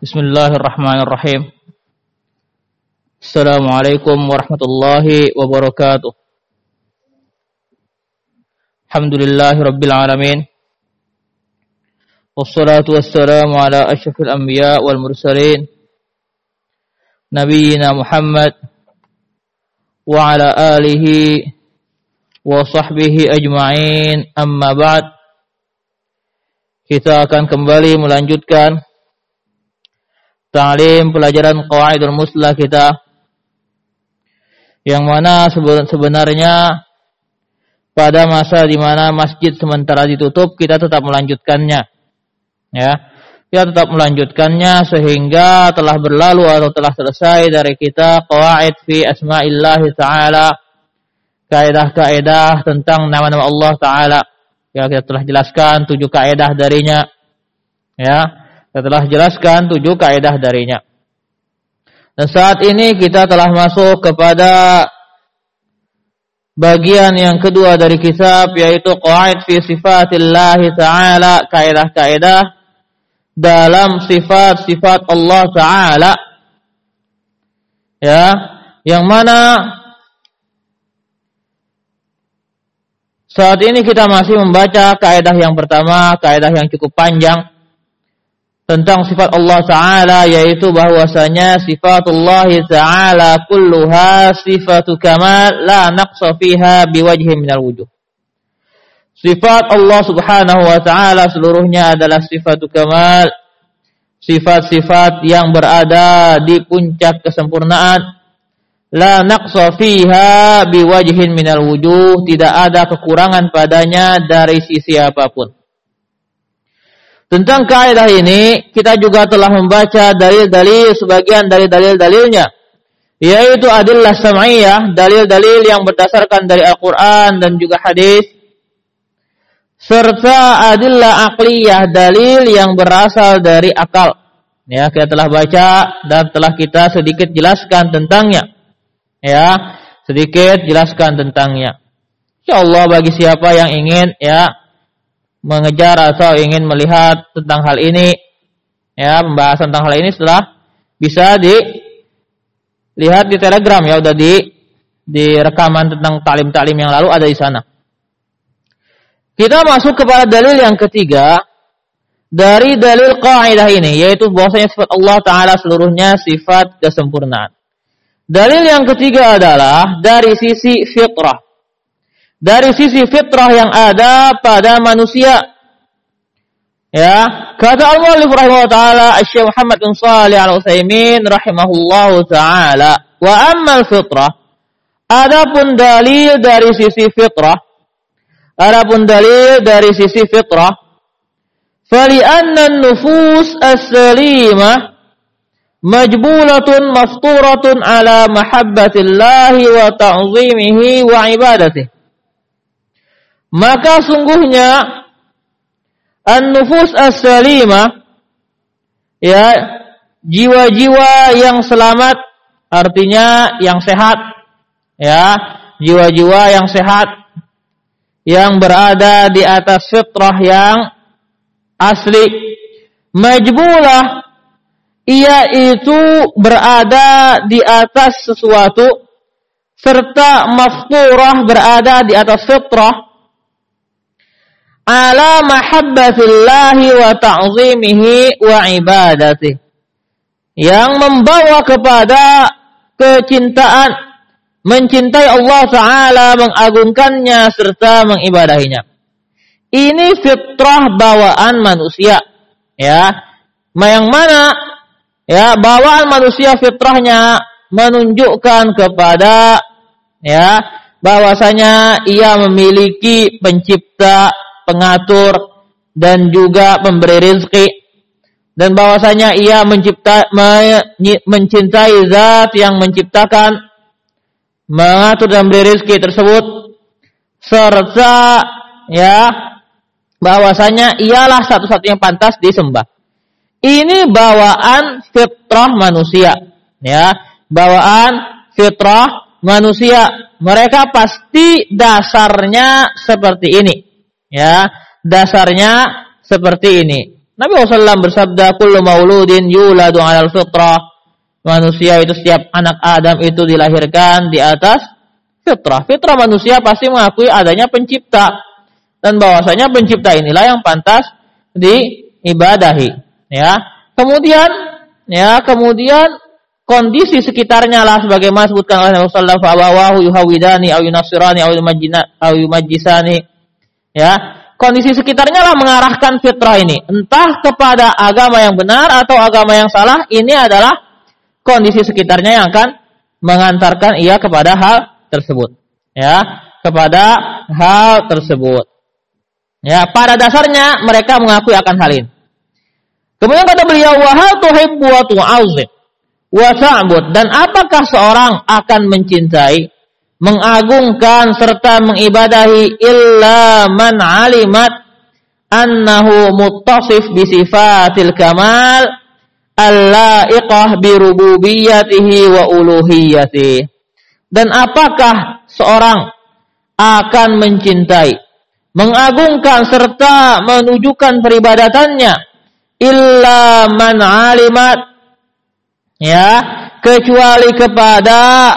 Bismillahirrahmanirrahim. Assalamualaikum warahmatullahi wabarakatuh. Alhamdulillahirabbil alamin. Wassalatu wassalamu ala asyrafil anbiya wal mursalin. Nabiyyina Muhammad wa ala alihi wa sahbihi ajma'in. Amma ba'd. Kita akan kembali melanjutkan ta'lim pelajaran Qawaidul Muslah kita, yang mana sebenarnya pada masa di mana masjid sementara ditutup, kita tetap melanjutkannya. Ya, kita tetap melanjutkannya sehingga telah berlalu atau telah selesai dari kita qawaid fi asma'illah ta'ala, kaidah-kaidah tentang nama-nama Allah Ta'ala. Ya, kita telah jelaskan 7 kaidah darinya. Ya, kita telah jelaskan 7 kaidah darinya. Dan saat ini kita telah masuk kepada bagian yang kedua dari kitab, yaitu qawaid fi sifatillah ta'ala, kaidah-kaidah dalam sifat-sifat Allah Ta'ala. Ya, yang mana saat ini kita masih membaca kaidah yang pertama, kaidah yang cukup panjang tentang sifat Allah Ta'ala, yaitu bahwasanya sifatullah Ta'ala kulluha sifatu kamal la naqsa fiha biwajhin minal wujuh. Sifat Allah Subhanahu wa Ta'ala seluruhnya adalah sifatu kamal, sifat-sifat yang berada di puncak kesempurnaan. La naqsa fiha biwajhin minal wujuh, tidak ada kekurangan padanya dari sisi apapun. Tentang kaidah ini kita juga telah membaca dalil-dalil, sebagian dari dalil-dalilnya, yaitu adillah sam'iyah, dalil-dalil yang berdasarkan dari Al-Quran dan juga hadis, serta adillah aqliyah, dalil yang berasal dari akal. Ya, kita telah baca dan telah kita sedikit jelaskan tentangnya. Ya, sedikit jelaskan tentangnya. Insyaallah bagi siapa yang ingin mengejar atau ingin melihat tentang hal ini, pembahasan tentang hal ini setelah bisa dilihat di Telegram, ya, udah di rekaman tentang taklim-taklim yang lalu ada di sana. Kita masuk kepada dalil yang ketiga dari dalil kaidah ini, yaitu bahwasanya sifat Allah Ta'ala seluruhnya sifat kesempurnaan. Dalil yang ketiga adalah dari sisi fitrah. Dari sisi fitrah yang ada pada manusia. Ya, kata al-muallif rahimahullah ta'ala, Asy-Syaikh Muhammad bin Shalih Al-Utsaimin rahimahullahu ta'ala, wa ammal fitrah, adapun dalil dari sisi fitrah, fali'anna an-nufus as-salimah majbulatun mafturatun ala mahabbatillahi wa ta'zimihi wa ibadatihi. Maka sungguhnya an-nufus as-salimah, ya, jiwa-jiwa yang selamat, artinya yang sehat, ya, jiwa-jiwa yang sehat yang berada di atas fitrah yang asli, majbulah, ia itu berada di atas sesuatu, serta mafturah, berada di atas fitrah ala mahabbatillahi wa ta'zimihi wa ibadatihi, yang membawa kepada kecintaan, mencintai Allah Ta'ala, mengagungkannya serta mengibadahinya. Ini fitrah bawaan manusia, ya, yang mana, ya, bawaan manusia fitrahnya menunjukkan kepada, ya, bahwasanya ia memiliki pencipta, pengatur, dan juga pemberi rezeki, dan bahwasanya ia mencintai zat yang menciptakan, mengatur dan memberi rezeki tersebut, serta, ya, bahwasanya ialah satu-satunya pantas disembah. Ini bawaan fitrah manusia, ya, bawaan fitrah manusia. Mereka pasti dasarnya seperti ini, ya, dasarnya seperti ini. Nabi SAW bersabda, kullu mauludin yuladu 'alal fitrah. Manusia itu, setiap anak Adam itu dilahirkan di atas fitrah. Fitrah manusia pasti mengakui adanya pencipta, dan bahwasanya pencipta inilah yang pantas diibadahi. Ya. Kemudian kondisi sekitarnya lah sebagaimana disebutkan oleh Nabi sallallahu alaihi wasallam, fa yuhawidani aw yunasirani aw yumajjisani. Ya, kondisi sekitarnya lah mengarahkan fitrah ini, entah kepada agama yang benar atau agama yang salah. Ini adalah kondisi sekitarnya yang akan mengantarkan ia kepada hal tersebut. Ya, kepada hal tersebut. Ya, pada dasarnya mereka mengakui akan hal ini. Kemudian kata beliau, wa hal tuhibbu wa tu'azzim wa ta'bud, dan apakah seorang akan mencintai, mengagungkan serta mengibadahi illa man alimat annahu muttasif bi sifatil kamal al-la'iqah bi rububiyyatihi wa uluhiyyatihi. Dan apakah seorang akan mencintai, mengagungkan serta menunjukkan peribadatannya illa man alimat, ya, kecuali kepada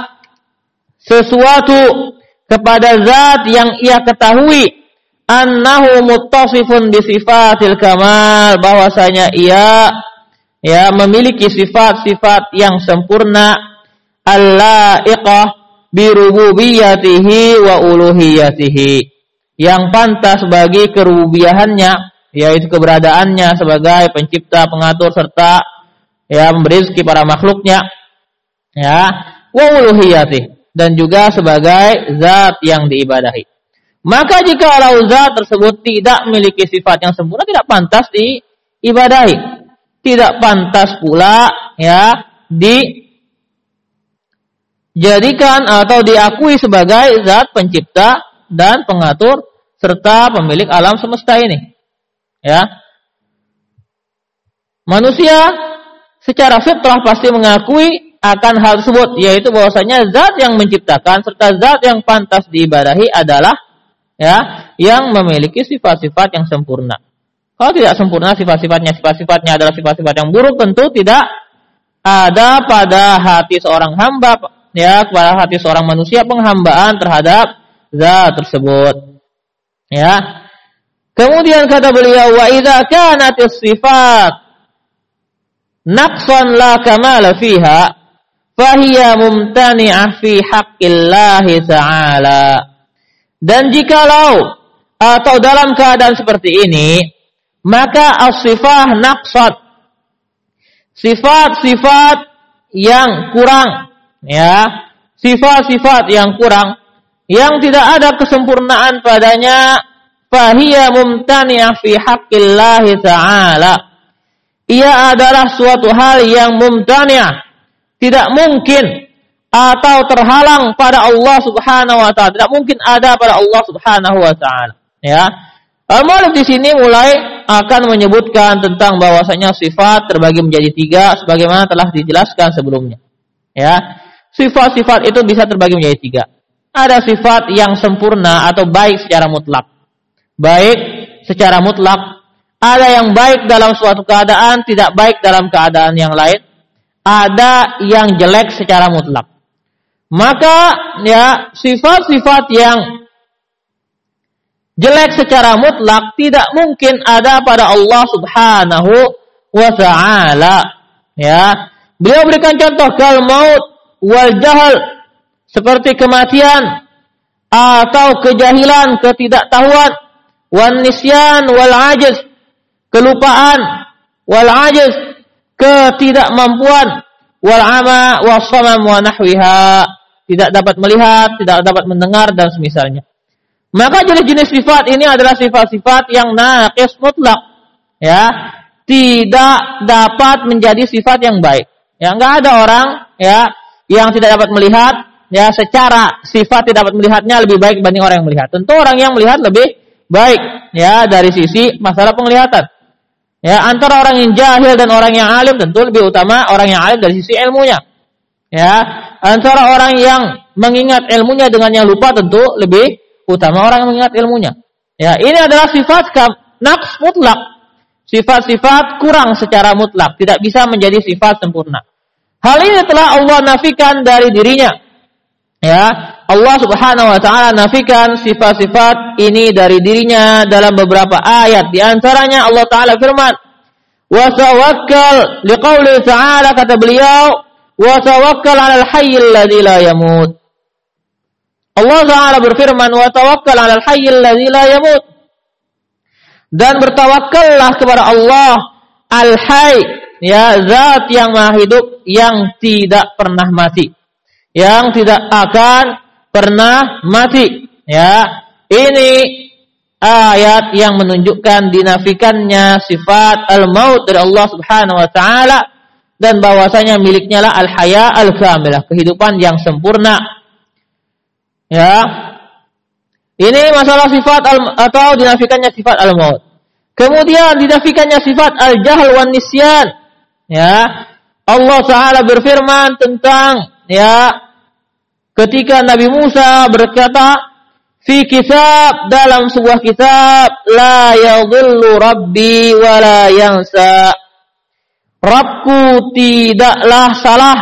sesuatu, kepada zat yang ia ketahui annahu muttasifun bi sifatil kamal, bahwasanya ia memiliki sifat-sifat yang sempurna, al-la'iqah bi rububiyyatihi wa uluhiyyatihi, yang pantas bagi kerububiyahannya, yaitu keberadaannya sebagai pencipta, pengatur serta memberi rezeki para makhluknya, wa uluhiyyatihi, dan juga sebagai zat yang diibadahi. Maka jika zat tersebut tidak memiliki sifat yang sempurna, tidak pantas diibadahi, tidak pantas pula dijadikan atau diakui sebagai zat pencipta dan pengatur serta pemilik alam semesta ini. Ya, manusia secara fitrah pasti mengakui akan hal tersebut, yaitu bahwasanya zat yang menciptakan serta zat yang pantas diibadahi adalah yang memiliki sifat-sifat yang sempurna. Kalau tidak sempurna sifat-sifatnya adalah sifat-sifat yang buruk, tentu tidak ada pada hati seorang hamba, pada hati seorang manusia penghambaan terhadap zat tersebut. Ya. Kemudian kata beliau, wa idza kanatis sifat naqsan la kamala fiha fahiya mumtani'ah fi haqqillahi ta'ala. Dan jikalau atau dalam keadaan seperti ini, maka as-sifah naqsat, sifat-sifat yang kurang, sifat-sifat yang kurang, yang tidak ada kesempurnaan padanya, fahiya mumtani'ah fi haqqillahi ta'ala. Ia adalah suatu hal yang mumtani'ah, tidak mungkin atau terhalang pada Allah Subhanahu wa taala, tidak mungkin ada pada Allah Subhanahu wa taala. Al-Mu'allif di sini mulai akan menyebutkan tentang bahwasanya sifat terbagi menjadi 3 sebagaimana telah dijelaskan sebelumnya. Sifat-sifat itu bisa terbagi menjadi 3. Ada sifat yang sempurna atau baik secara mutlak. Baik secara mutlak. Ada yang baik dalam suatu keadaan, tidak baik dalam keadaan yang lain. Ada yang jelek secara mutlak. Maka sifat-sifat yang jelek secara mutlak tidak mungkin ada pada Allah Subhanahu wa ta'ala. Beliau berikan contoh kal maut wal jahal, seperti kematian atau kejahilan, ketidaktahuan, wan nisyan wal ajiz, kelupaan, wal ajiz, ketidakmampuan, wal ama wasamam wa nahwiha, tidak dapat melihat, tidak dapat mendengar dan semisalnya. Maka jenis-jenis sifat ini adalah sifat-sifat yang naqis mutlak, tidak dapat menjadi sifat yang baik. Enggak ada orang yang tidak dapat melihat, secara sifat tidak dapat melihatnya lebih baik dibanding orang yang melihat. Tentu orang yang melihat lebih baik dari sisi masalah penglihatan. Antara orang yang jahil dan orang yang alim tentu lebih utama orang yang alim dari sisi ilmunya. Antara orang yang mengingat ilmunya dengan yang lupa tentu lebih utama orang yang mengingat ilmunya. Ini adalah sifat naqs mutlak. sifat-sifat kurang secara mutlak, tidak bisa menjadi sifat sempurna. Hal ini telah Allah nafikan dari dirinya. Ya, Allah Subhanahu wa taala nafikan sifat-sifat ini dari dirinya dalam beberapa ayat. Di antaranya Allah taala firman, "Wa tawakkal," liqauli ta'ala, kata beliau, "Wa tawakkal 'alal hayyil ladzi la yamut." Allah taala berfirman, "Wa tawakkal 'alal hayyil ladzi la yamut." Dan bertawakkallah kepada Allah Al-Hayy, ya, zat yang maha hidup, yang tidak pernah mati, yang tidak akan pernah mati. Ya, ini ayat yang menunjukkan dinafikannya sifat al-maut dari Allah Subhanahu wa taala dan bahwasanya miliknya lah al-haya al-kamilah, kehidupan yang sempurna. Ya. Ini masalah sifat atau dinafikannya sifat al-maut. Kemudian dinafikannya sifat al-jahl wan nisyan. Ya. Allah Ta'ala berfirman tentang, ya, ketika Nabi Musa berkata, fi kitab, dalam sebuah kitab, la yadhillu rabbi wa la yansa. Rabbku tidaklah salah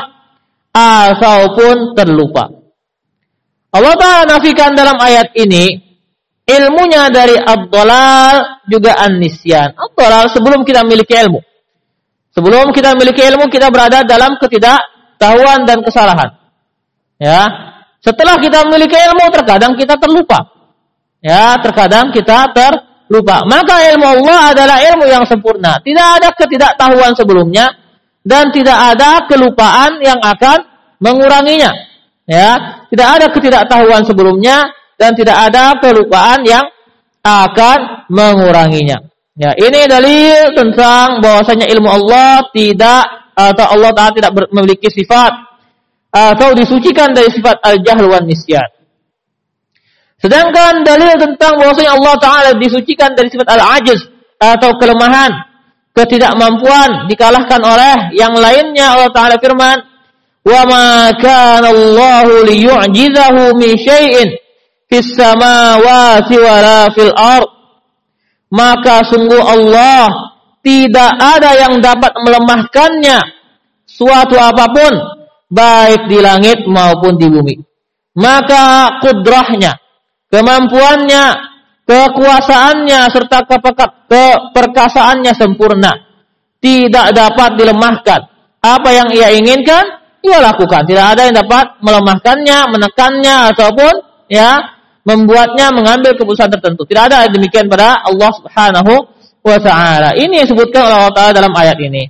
ataupun terlupa. Allah Ta'ala nafikan dalam ayat ini ilmunya dari ad-dhalal juga an-nisyan. Ad-dhalal, sebelum kita memiliki ilmu. Sebelum kita memiliki ilmu, kita berada dalam ketidaktahuan dan kesalahan. Ya, setelah kita memiliki ilmu, terkadang kita terlupa. Ya, terkadang kita terlupa. Maka ilmu Allah adalah ilmu yang sempurna. Tidak ada ketidaktahuan sebelumnya dan tidak ada kelupaan yang akan menguranginya. Ya, tidak ada ketidaktahuan sebelumnya dan tidak ada kelupaan yang akan menguranginya. Ya, ini dalil tentang bahwasanya ilmu Allah tidak, atau Allah Ta'ala tidak memiliki sifat atau disucikan dari sifat al-jahl wan nisyan. Sedangkan dalil tentang bahwasanya Allah Ta'ala disucikan dari sifat al-ajiz atau kelemahan, ketidakmampuan, dikalahkan oleh yang lainnya. Allah Ta'ala firman, "Wa ma kana Allahu liyu'jizahu min syai'in fis samawati wala fil ard." Maka sungguh Allah tidak ada yang dapat melemahkannya suatu apapun, baik di langit maupun di bumi. Maka kudrahnya, kemampuannya, kekuasaannya, serta keperkasaannya sempurna, tidak dapat dilemahkan. Apa yang ia inginkan, ia lakukan. Tidak ada yang dapat melemahkannya, menekannya, ataupun, ya, membuatnya mengambil keputusan tertentu. Tidak ada demikian pada Allah Subhanahu wa ta'ala. Ini yang disebutkan oleh Allah Ta'ala dalam ayat ini.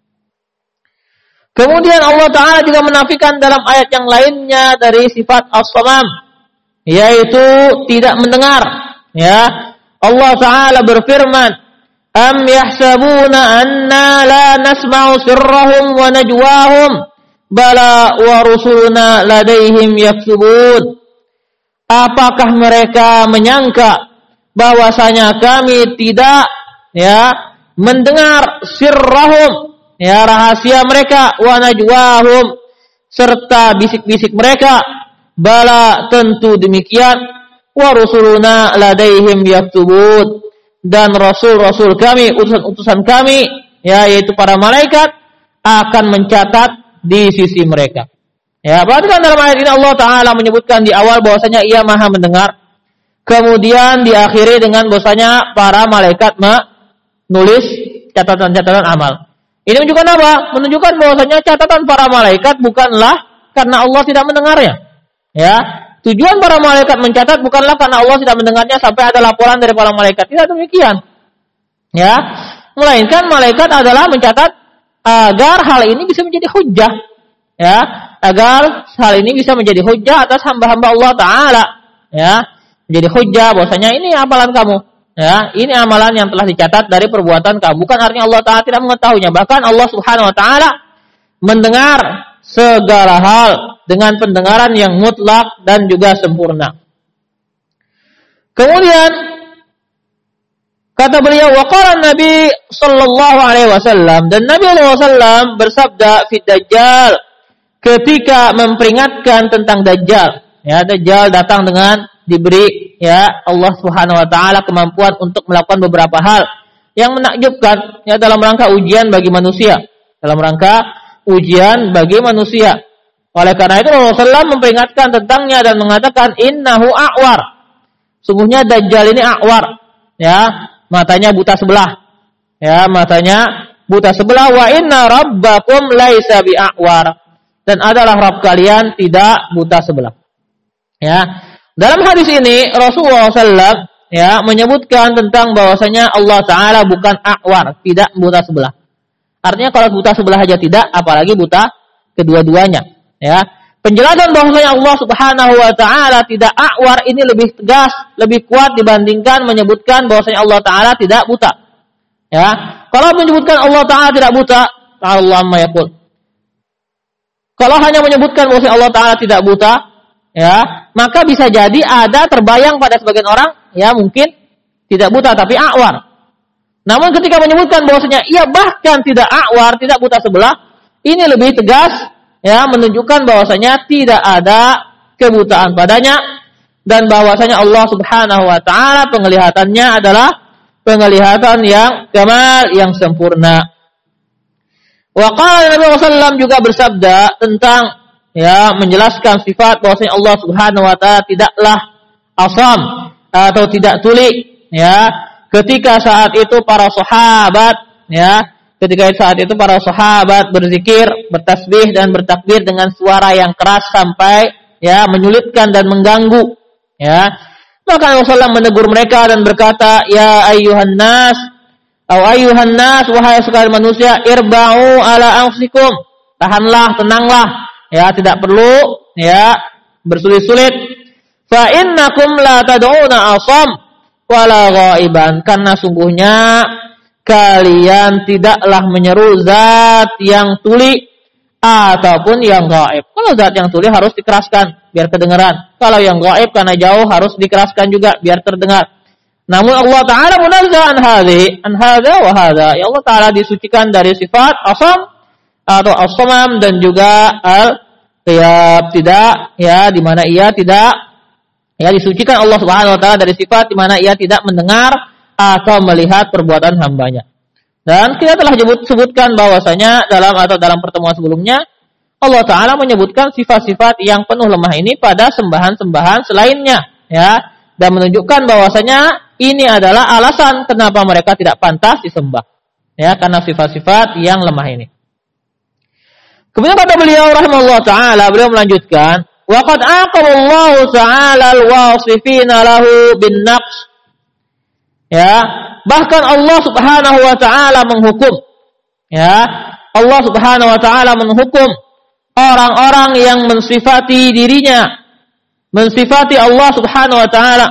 Kemudian Allah Ta'ala juga menafikan dalam ayat yang lainnya dari sifat as-samam, yaitu tidak mendengar. Ya, Allah Ta'ala berfirman, "Am yahsabuna anna la nasma'u sirrahum wa najwahum, bala wa rusuluna ladaihim yaktubun." Apakah mereka menyangka bahwasanya kami tidak, ya, mendengar sirrahum, ya, rahasia mereka, wa najwahum, serta bisik-bisik mereka? Bala, tentu demikian. Wa rusuluna ladaihim yaktubun, dan rasul-rasul kami, utusan-utusan kami, ya, yaitu para malaikat, akan mencatat di sisi mereka. Ya, perhatikan dalam ayat ini Allah Ta'ala menyebutkan di awal bahwasanya ia maha mendengar. Kemudian diakhiri dengan bahwasanya para malaikat menulis catatan-catatan amal. Ini menunjukkan apa? Menunjukkan bahwasanya catatan para malaikat bukanlah karena Allah tidak mendengarnya. Ya, tujuan para malaikat mencatat bukanlah karena Allah tidak mendengarnya sampai ada laporan dari para malaikat. Tidak demikian. Ya, melainkan malaikat adalah mencatat agar hal ini bisa menjadi hujjah. Ya, agar hal ini bisa menjadi hujjah atas hamba-hamba Allah Ta'ala. Ya, menjadi hujjah bahwasanya ini amalan kamu. Ya, ini amalan yang telah dicatat dari perbuatan kamu. Bukan artinya Allah Ta'ala tidak mengetahuinya. Bahkan Allah Subhanahu wa Ta'ala mendengar segala hal dengan pendengaran yang mutlak dan juga sempurna. Kemudian kata beliau, waqala Nabi sallallahu alaihi wasallam, dan Nabi sallallahu alaihi wasallam bersabda fi Dajjal, ketika memperingatkan tentang Dajjal. Ya, Dajjal datang dengan diberi, ya, Allah Subhanahu wa taala kemampuan untuk melakukan beberapa hal. yang menakjubkan ya dalam rangka ujian bagi manusia. Dalam rangka ujian bagi manusia. Oleh karena itu Rasulullah SAW memperingatkan tentangnya dan mengatakan innahu a'war. Sungguhnya Dajjal ini a'war. Ya, matanya buta sebelah. Ya, matanya buta sebelah. Wa inna rabbakum laisa bi'a'war. Dan adalah Rabb kalian tidak buta sebelah. Ya. Dalam hadis ini Rasulullah SAW ya menyebutkan tentang bahwasanya Allah Ta'ala bukan a'war, tidak buta sebelah. Artinya kalau buta sebelah aja tidak, apalagi buta kedua-duanya. Ya, penjelasan bahwasanya Allah Subhanahu wa taala tidak a'war ini lebih tegas, lebih kuat dibandingkan menyebutkan bahwasanya Allah Taala tidak buta. Ya, kalau menyebutkan Allah Taala tidak buta, Allah amma yaqul. Kalau hanya menyebutkan bahwasanya Allah Taala tidak buta, ya, maka bisa jadi ada terbayang pada sebagian orang, ya mungkin tidak buta tapi a'war. Namun ketika menyebutkan bahwasanya ia bahkan tidak a'war, tidak buta sebelah, ini lebih tegas. Ya, menunjukkan bahwasanya tidak ada kebutaan padanya dan bahwasanya Allah Subhanahu wa taala penglihatannya adalah penglihatan yang kamal, yang sempurna. Wa qala Nabi sallallahu alaihi wasallam juga bersabda tentang ya menjelaskan sifat bahwasanya Allah Subhanahu wa taala tidaklah asam atau tidak tuli ya ketika saat itu para sahabat ya ketika saat itu para sahabat berzikir, bertasbih dan bertakbir dengan suara yang keras sampai ya menyulitkan dan mengganggu. Ya. Maka Rasulullah menegur mereka dan berkata, "Ya ayyuhan nas, wahai sekalian manusia, irba'u ala anfusikum." Tahanlah, tenanglah. Ya, tidak perlu ya bersulit-sulit. Fa innakum la tad'una asam wala ghaiban. Karena sungguhnya kalian tidaklah menyeru zat yang tuli ataupun yang gaib. Kalau zat yang tuli harus dikeraskan biar kedengaran. Kalau yang gaib karena jauh harus dikeraskan juga biar terdengar. Namun Allah Ta'ala munazzah an hadza wa hadza. Ya Allah Ta'ala disucikan dari sifat asam atau as-samam dan juga al-qiyab, tidak ya di mana ia tidak ya disucikan Allah Subhanahu wa taala dari sifat di mana ia tidak mendengar atau melihat perbuatan hambanya. Dan kita telah sebutkan bahwasanya dalam pertemuan sebelumnya Allah Ta'ala menyebutkan sifat-sifat yang penuh lemah ini pada sembahan-sembahan selainnya ya, dan menunjukkan bahwasanya ini adalah alasan kenapa mereka tidak pantas disembah ya, karena sifat-sifat yang lemah ini. Kemudian kata beliau rahimahullah ta'ala, beliau melanjutkan wa qad aqaballahu ta'ala al-wasifina lahu bin naqs. Ya, bahkan Allah Subhanahu wa taala menghukum ya, Allah Subhanahu wa taala menghukum orang-orang yang mensifati dirinya, mensifati Allah Subhanahu wa taala.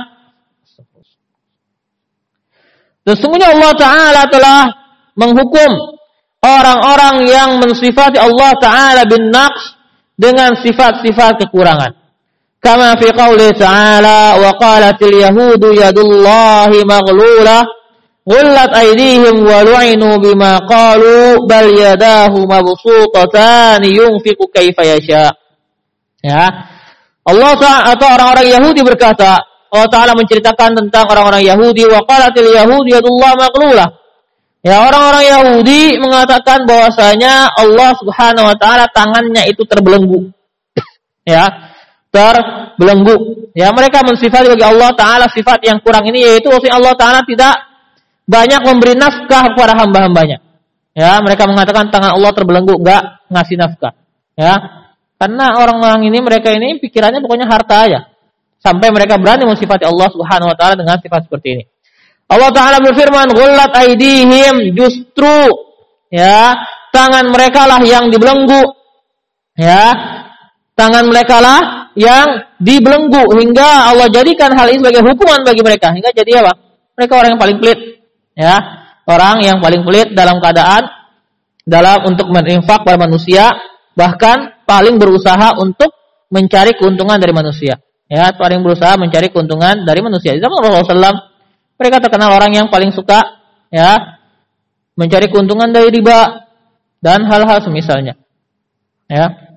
Sesungguhnya Allah taala telah menghukum orang-orang yang mensifati Allah taala bin naqs dengan sifat-sifat kekurangan. Kama fi qouli ta'ala wa qalatil yahudu yadullahi maghlulah ghullat aydihim wa lu'inu bima qalu bal yadahu mabsutatan yunfiqu kaifa yasha. Ya. Allah atau orang-orang Yahudi berkata, Allah Ta'ala menceritakan tentang orang-orang Yahudi wa qalatil yahudu yadullahi maghlulah. Ya, orang-orang Yahudi mengatakan bahwasanya Allah Subhanahu wa taala tangannya itu terbelenggu. Ya. Terbelenggu. Ya, mereka mensifati bagi Allah Ta'ala sifat yang kurang ini, yaitu Allah Ta'ala tidak banyak memberi nafkah kepada hamba-hambanya. Ya, mereka mengatakan tangan Allah terbelenggu, enggak ngasih nafkah. Ya, karena orang-orang ini, mereka ini pikirannya pokoknya harta aja. Sampai mereka berani mensifati Allah Subhanahu wa taala dengan sifat seperti ini. Allah Ta'ala berfirman, "Ghullat aydihim", justru ya, tangan mereka lah yang dibelenggu. Ya, tangan mereka lah yang dibelenggu hingga Allah jadikan hal ini sebagai hukuman bagi mereka. Hingga jadi apa? Mereka orang yang paling pelit. Ya, orang yang paling pelit dalam keadaan untuk berinfak pada manusia, bahkan paling berusaha untuk mencari keuntungan dari manusia. Ya, paling berusaha mencari keuntungan dari manusia. Di zaman Rasulullah SAW, mereka terkenal orang yang paling suka ya mencari keuntungan dari riba dan hal-hal semisalnya. Ya.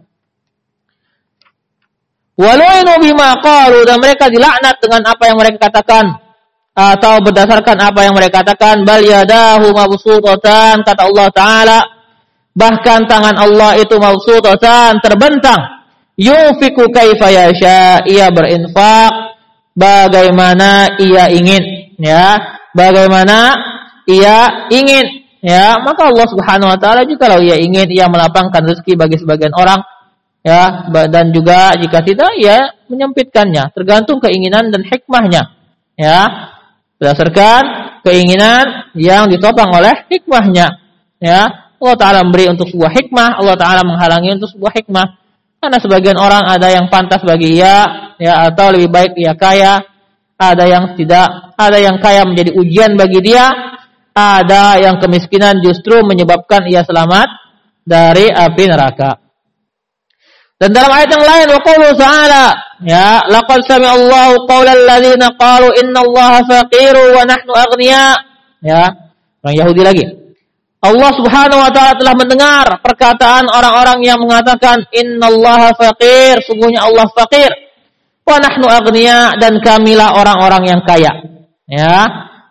Walu'inu bima qalu, dan mereka dilaknat dengan apa yang mereka katakan. atau berdasarkan apa yang mereka katakan, bal yadahu mabsuutatan, kata Allah Ta'ala, bahkan tangan Allah itu mabsuutatan, terbentang, yunfiku kaifa yasha, ia berinfak bagaimana ia ingin, ya, bagaimana ia ingin, ya. Maka Allah Subhanahu wa taala juga kalau ia ingin, ia melapangkan rezeki bagi sebagian orang, ya, dan juga jika tidak, ia menyempitkannya, tergantung keinginan dan hikmahnya, ya, berdasarkan keinginan yang ditopang oleh hikmahnya, ya. Allah Ta'ala memberi untuk sebuah hikmah, Allah Ta'ala menghalangi untuk sebuah hikmah. Karena sebagian orang ada yang pantas bagi ia, ya, atau lebih baik ia kaya, ada yang tidak, ada yang kaya menjadi ujian bagi dia, ada yang kemiskinan justru menyebabkan ia selamat dari api neraka. Dan dalam ayat yang lain, wa qaulu ta'ala, ya, laqad sami'a Allahu qaulal ladzina qalu innallaha faqiru wa nahnu aghnia, ya, orang Yahudi lagi. Allah Subhanahu wa taala telah mendengar perkataan orang-orang yang mengatakan innallaha faqir, sungguhnya Allah faqir, wa nahnu aghnia, dan kamilah orang-orang yang kaya, ya.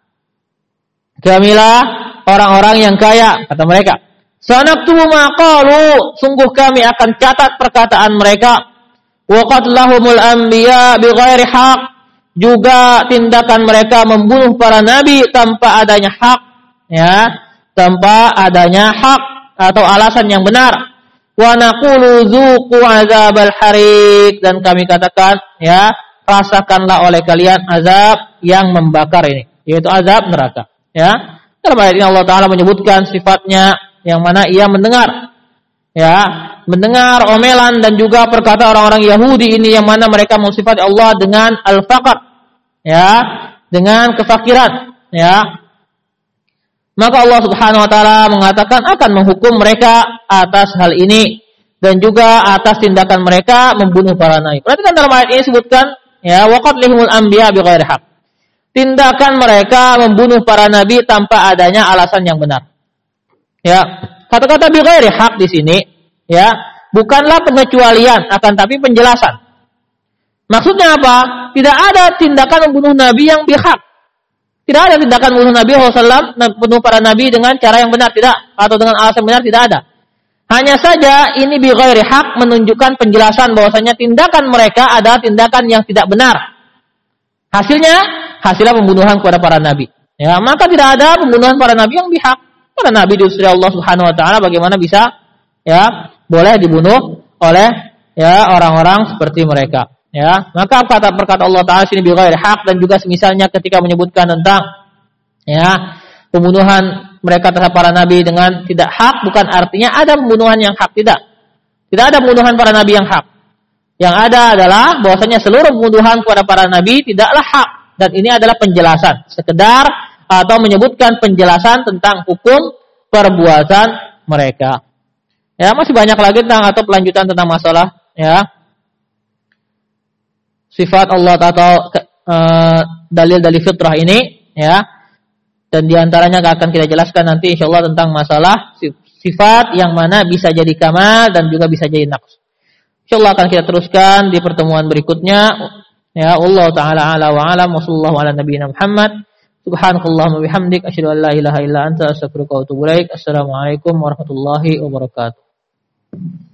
Kamilah orang-orang yang kaya, kata mereka. Sanaktubu ma qalu, sungguh kami akan catat perkataan mereka. Wa qatlahumul anbiya bighairi haq, juga tindakan mereka membunuh para nabi tanpa adanya hak, ya. Tanpa adanya hak atau alasan yang benar. Wa naqulu dzuqu azabal hariq, dan kami katakan, ya, rasakanlah oleh kalian azab yang membakar ini, yaitu azab neraka, ya. Dalam ayat ini Allah Ta'ala menyebutkan sifatnya yang mana ia mendengar, ya, mendengar omelan dan juga perkataan orang-orang Yahudi ini yang mana mereka mensifati Allah dengan al-faqr, ya, dengan kefakiran, ya. Maka Allah Subhanahu wa taala mengatakan akan menghukum mereka atas hal ini dan juga atas tindakan mereka membunuh para nabi. Perhatikan dalam ayat ini disebutkan, ya, wa qatlihimul anbiya bighairi haq. Tindakan mereka membunuh para nabi tanpa adanya alasan yang benar. Ya, kata-kata bighairi haq di sini, ya, bukanlah pengecualian, akan tapi penjelasan. Maksudnya apa? Tidak ada tindakan membunuh nabi yang bihaq. Tidak ada tindakan membunuh Nabi SAW, membunuh para nabi dengan cara yang benar, tidak, atau dengan alasan benar, tidak ada. Hanya saja ini bi ghairi haq menunjukkan penjelasan bahwasanya tindakan mereka adalah tindakan yang tidak benar. Hasilnya pembunuhan kepada para nabi. Ya, maka tidak ada pembunuhan para nabi yang bihaq. Para nabi diutus Allah Subhanahu wa taala, bagaimana bisa, ya, boleh dibunuh oleh, ya, orang-orang seperti mereka. Ya, maka perkata Allah Ta'ala sini bi ghairi haq, dan juga semisalnya ketika menyebutkan tentang, ya, pembunuhan mereka terhadap para nabi dengan tidak hak, bukan artinya ada pembunuhan yang hak, tidak. Tidak ada pembunuhan para nabi yang hak. Yang ada adalah bahwasanya seluruh pembunuhan kepada para nabi tidaklah hak, dan ini adalah penjelasan sekedar atau menyebutkan penjelasan tentang hukum perbuatan mereka. Ya, masih banyak lagi tentang atau pelanjutan tentang masalah, ya, sifat Allah atau dalil-dalil fitrah ini, ya, dan diantaranya akan kita jelaskan nanti insyaallah tentang masalah sifat yang mana bisa jadi kamal dan juga bisa jadi naqs. Insyaallah akan kita teruskan di pertemuan berikutnya. Ya, Allah Ta'ala ala wa alam wa sallallahu ala nabiyina Muhammad. Subhanakallahumma bihamdik asyhadu an la ilaha illa anta astaghfiruka wa atubu ilaik. Assalamualaikum warahmatullahi wabarakatuh.